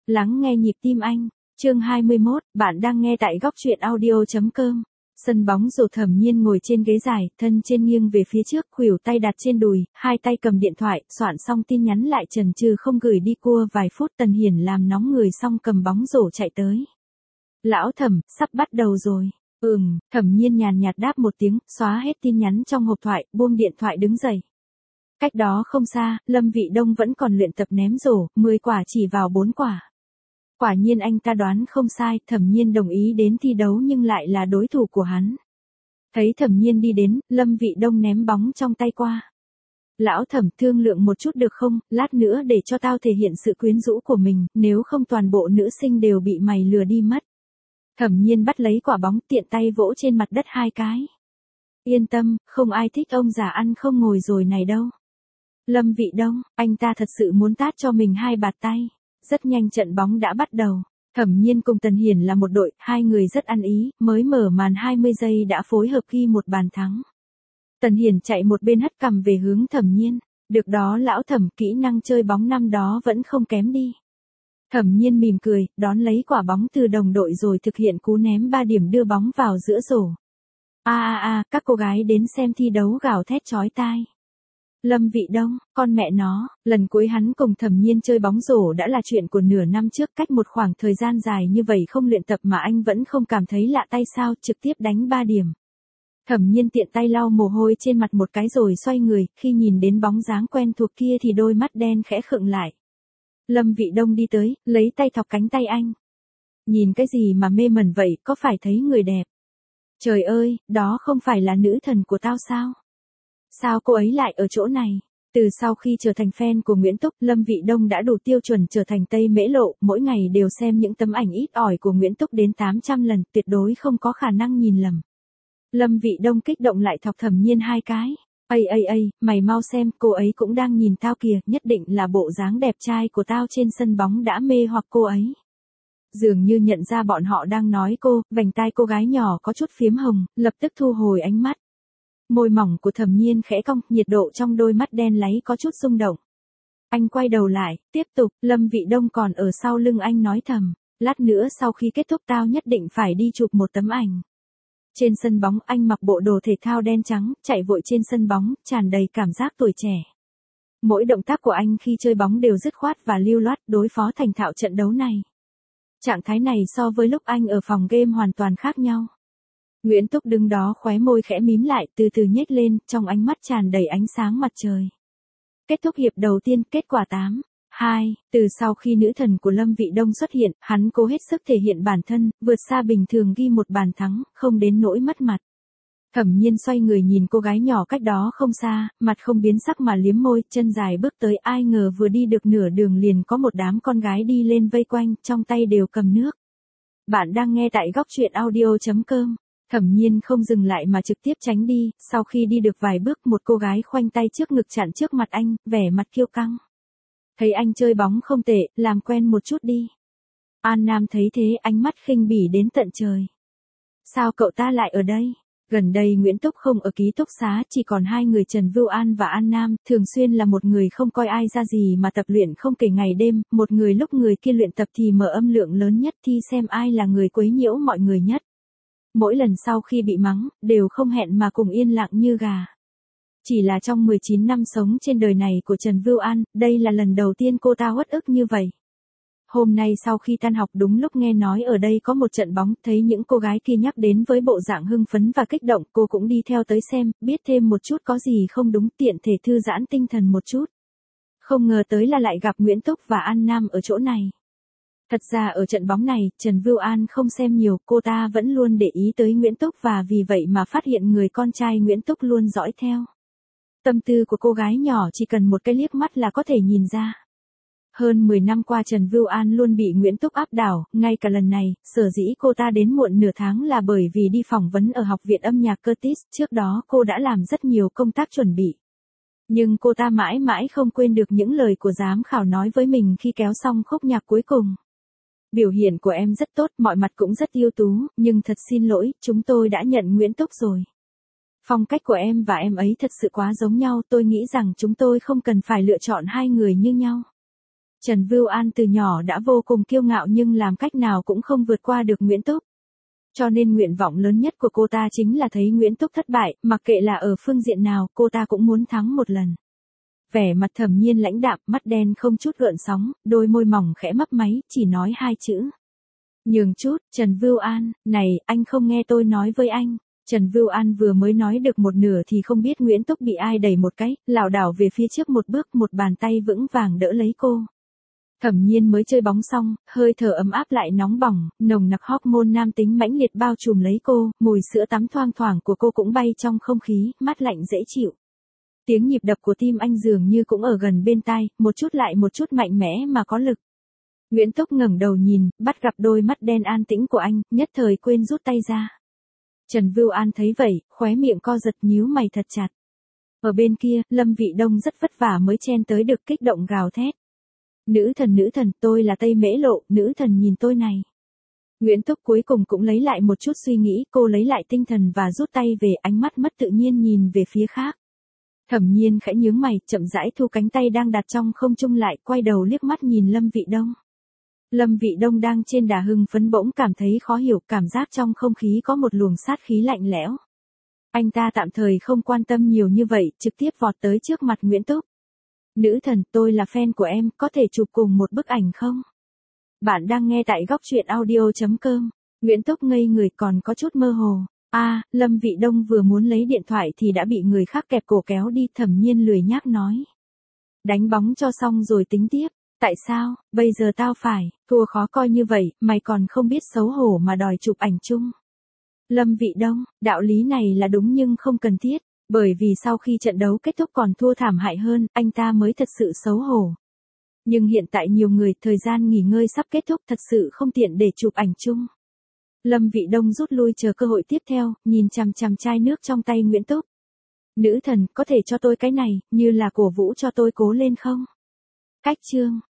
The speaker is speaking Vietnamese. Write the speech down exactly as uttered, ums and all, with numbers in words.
Lắng nghe nhịp tim anh. Chương hai mươi mốt, bạn đang nghe tại góc truyện audio chấm com. Sân bóng rổ Thẩm Nhiên ngồi trên ghế dài, thân trên nghiêng về phía trước, khuỷu tay đặt trên đùi, hai tay cầm điện thoại, soạn xong tin nhắn lại chần chừ không gửi đi cua vài phút. Tần Hiển làm nóng người xong cầm bóng rổ chạy tới. Lão Thẩm, sắp bắt đầu rồi. Ừm, Thẩm Nhiên nhàn nhạt đáp một tiếng, xóa hết tin nhắn trong hộp thoại, buông điện thoại đứng dậy. Cách đó không xa, Lâm Vị Đông vẫn còn luyện tập ném rổ, mười quả chỉ vào bốn quả. Quả nhiên anh ta đoán không sai, Thẩm Nhiên đồng ý đến thi đấu nhưng lại là đối thủ của hắn. Thấy Thẩm Nhiên đi đến, Lâm Vị Đông ném bóng trong tay qua. Lão Thẩm, thương lượng một chút được không, lát nữa để cho tao thể hiện sự quyến rũ của mình, nếu không toàn bộ nữ sinh đều bị mày lừa đi mất. Thẩm Nhiên bắt lấy quả bóng, tiện tay vỗ trên mặt đất hai cái. Yên tâm, không ai thích ông già ăn không ngồi rồi này đâu. Lâm Vị Đông, anh ta thật sự muốn tát cho mình hai bạt tay. Rất nhanh trận bóng đã bắt đầu. Thẩm Nhiên cùng Tần Hiển là một đội, hai người rất ăn ý, mới mở màn hai mươi giây đã phối hợp ghi một bàn thắng. Tần Hiển chạy một bên hất cằm về hướng Thẩm Nhiên. Được đó lão Thẩm, kỹ năng chơi bóng năm đó vẫn không kém đi. Thẩm Nhiên mỉm cười, đón lấy quả bóng từ đồng đội rồi thực hiện cú ném ba điểm đưa bóng vào giữa rổ. A a a, các cô gái đến xem thi đấu gào thét chói tai. Lâm Vị Đông, con mẹ nó, lần cuối hắn cùng Thẩm Nhiên chơi bóng rổ đã là chuyện của nửa năm trước, cách một khoảng thời gian dài như vậy không luyện tập mà anh vẫn không cảm thấy lạ tay sao, trực tiếp đánh ba điểm. Thẩm Nhiên tiện tay lau mồ hôi trên mặt một cái rồi xoay người, khi nhìn đến bóng dáng quen thuộc kia thì đôi mắt đen khẽ khựng lại. Lâm Vị Đông đi tới, lấy tay thọc cánh tay anh. Nhìn cái gì mà mê mẩn vậy, có phải thấy người đẹp? Trời ơi, đó không phải là nữ thần của tao sao? Sao cô ấy lại ở chỗ này? Từ sau khi trở thành fan của Nguyễn Túc, Lâm Vị Đông đã đủ tiêu chuẩn trở thành Tây Mễ Lộ, mỗi ngày đều xem những tấm ảnh ít ỏi của Nguyễn Túc đến tám trăm lần, tuyệt đối không có khả năng nhìn lầm. Lâm Vị Đông kích động lại thọc Thẩm Nhiên hai cái. Ây ây ây, mày mau xem, cô ấy cũng đang nhìn tao kìa, nhất định là bộ dáng đẹp trai của tao trên sân bóng đã mê hoặc cô ấy. Dường như nhận ra bọn họ đang nói cô, vành tai cô gái nhỏ có chút phiếm hồng, lập tức thu hồi ánh mắt. Môi mỏng của Thẩm Nhiên khẽ cong, nhiệt độ trong đôi mắt đen láy có chút rung động. Anh quay đầu lại, tiếp tục, Lâm Vị Đông còn ở sau lưng anh nói thầm, lát nữa sau khi kết thúc tao nhất định phải đi chụp một tấm ảnh. Trên sân bóng anh mặc bộ đồ thể thao đen trắng, chạy vội trên sân bóng, tràn đầy cảm giác tuổi trẻ. Mỗi động tác của anh khi chơi bóng đều dứt khoát và lưu loát, đối phó thành thạo trận đấu này. Trạng thái này so với lúc anh ở phòng game hoàn toàn khác nhau. Nguyễn Túc đứng đó khóe môi khẽ mím lại, từ từ nhếch lên, trong ánh mắt tràn đầy ánh sáng mặt trời. Kết thúc hiệp đầu tiên, kết quả tám hai, từ sau khi nữ thần của Lâm Vị Đông xuất hiện, hắn cố hết sức thể hiện bản thân, vượt xa bình thường ghi một bàn thắng, không đến nỗi mất mặt. Thẩm Nhiên xoay người nhìn cô gái nhỏ cách đó không xa, mặt không biến sắc mà liếm môi, chân dài bước tới, ai ngờ vừa đi được nửa đường liền có một đám con gái đi lên vây quanh, trong tay đều cầm nước. Bạn đang nghe tại góc truyện audio chấm com. Thẩm Nhiên không dừng lại mà trực tiếp tránh đi, sau khi đi được vài bước một cô gái khoanh tay trước ngực chặn trước mặt anh, vẻ mặt kiêu căng. Thấy anh chơi bóng không tệ, làm quen một chút đi. An Nam thấy thế ánh mắt khinh bỉ đến tận trời. Sao cậu ta lại ở đây? Gần đây Nguyễn Túc không ở ký túc xá, chỉ còn hai người Trần Vưu An và An Nam, thường xuyên là một người không coi ai ra gì mà tập luyện không kể ngày đêm, một người lúc người kia luyện tập thì mở âm lượng lớn nhất thi xem ai là người quấy nhiễu mọi người nhất. Mỗi lần sau khi bị mắng, đều không hẹn mà cùng yên lặng như gà. Chỉ là trong mười chín năm sống trên đời này của Trần Vưu An, đây là lần đầu tiên cô ta uất ức như vậy. Hôm nay sau khi tan học đúng lúc nghe nói ở đây có một trận bóng, thấy những cô gái kia nhắc đến với bộ dạng hưng phấn và kích động, cô cũng đi theo tới xem, biết thêm một chút có gì không đúng, tiện thể thư giãn tinh thần một chút. Không ngờ tới là lại gặp Nguyễn Túc và An Nam ở chỗ này. Thật ra ở trận bóng này, Trần Vưu An không xem nhiều, cô ta vẫn luôn để ý tới Nguyễn Túc và vì vậy mà phát hiện người con trai Nguyễn Túc luôn dõi theo. Tâm tư của cô gái nhỏ chỉ cần một cái liếc mắt là có thể nhìn ra. Hơn mười năm qua Trần Vưu An luôn bị Nguyễn Túc áp đảo, ngay cả lần này, sở dĩ cô ta đến muộn nửa tháng là bởi vì đi phỏng vấn ở Học viện âm nhạc Curtis, trước đó cô đã làm rất nhiều công tác chuẩn bị. Nhưng cô ta mãi mãi không quên được những lời của giám khảo nói với mình khi kéo xong khúc nhạc cuối cùng. Biểu hiện của em rất tốt, mọi mặt cũng rất ưu tú, nhưng thật xin lỗi, chúng tôi đã nhận Nguyễn Túc rồi. Phong cách của em và em ấy thật sự quá giống nhau, tôi nghĩ rằng chúng tôi không cần phải lựa chọn hai người như nhau. Trần Vưu An từ nhỏ đã vô cùng kiêu ngạo nhưng làm cách nào cũng không vượt qua được Nguyễn Túc. Cho nên nguyện vọng lớn nhất của cô ta chính là thấy Nguyễn Túc thất bại, mặc kệ là ở phương diện nào, cô ta cũng muốn thắng một lần. Vẻ mặt Thẩm Nhiên lãnh đạm, mắt đen không chút gợn sóng, đôi môi mỏng khẽ mấp máy, chỉ nói hai chữ. Nhường chút, Trần Vưu An, này, anh không nghe tôi nói với anh. Trần Vưu An vừa mới nói được một nửa thì không biết Nguyễn Túc bị ai đẩy một cái, lảo đảo về phía trước một bước, một bàn tay vững vàng đỡ lấy cô. Thẩm Nhiên mới chơi bóng xong, hơi thở ấm áp lại nóng bỏng, nồng nặc hormone nam tính mãnh liệt bao trùm lấy cô, mùi sữa tắm thoang thoảng của cô cũng bay trong không khí, mát lạnh dễ chịu. Tiếng nhịp đập của tim anh dường như cũng ở gần bên tai, một chút lại một chút mạnh mẽ mà có lực. Nguyễn Túc ngẩng đầu nhìn, bắt gặp đôi mắt đen an tĩnh của anh, nhất thời quên rút tay ra. Trần Vưu An thấy vậy, khóe miệng co giật nhíu mày thật chặt. Ở bên kia, Lâm Vị Đông rất vất vả mới chen tới được kích động gào thét. Nữ thần nữ thần, tôi là Tây Mễ Lộ, nữ thần nhìn tôi này. Nguyễn Túc cuối cùng cũng lấy lại một chút suy nghĩ, cô lấy lại tinh thần và rút tay về, ánh mắt mất tự nhiên nhìn về phía khác. Thẩm Nhiên khẽ nhướng mày, chậm rãi thu cánh tay đang đặt trong không trung lại, quay đầu liếc mắt nhìn Lâm Vị Đông. Lâm Vị Đông đang trên đà hưng phấn bỗng cảm thấy khó hiểu, cảm giác trong không khí có một luồng sát khí lạnh lẽo. Anh ta tạm thời không quan tâm nhiều như vậy, trực tiếp vọt tới trước mặt Nguyễn Túc. Nữ thần, tôi là fan của em, có thể chụp cùng một bức ảnh không? Bạn đang nghe tại góc truyện audio chấm com. Nguyễn Túc ngây người còn có chút mơ hồ. A, à, Lâm Vị Đông vừa muốn lấy điện thoại thì đã bị người khác kẹp cổ kéo đi, Thẩm Nhiên lười nhác nói. Đánh bóng cho xong rồi tính tiếp. Tại sao, bây giờ tao phải, thua khó coi như vậy, mày còn không biết xấu hổ mà đòi chụp ảnh chung. Lâm Vị Đông, đạo lý này là đúng nhưng không cần thiết, bởi vì sau khi trận đấu kết thúc còn thua thảm hại hơn, anh ta mới thật sự xấu hổ. Nhưng hiện tại nhiều người, thời gian nghỉ ngơi sắp kết thúc thật sự không tiện để chụp ảnh chung. Lâm Vị Đông rút lui chờ cơ hội tiếp theo, nhìn chằm chằm chai nước trong tay Nguyễn Túc. Nữ thần, có thể cho tôi cái này, như là cổ vũ cho tôi cố lên không? Cách chương.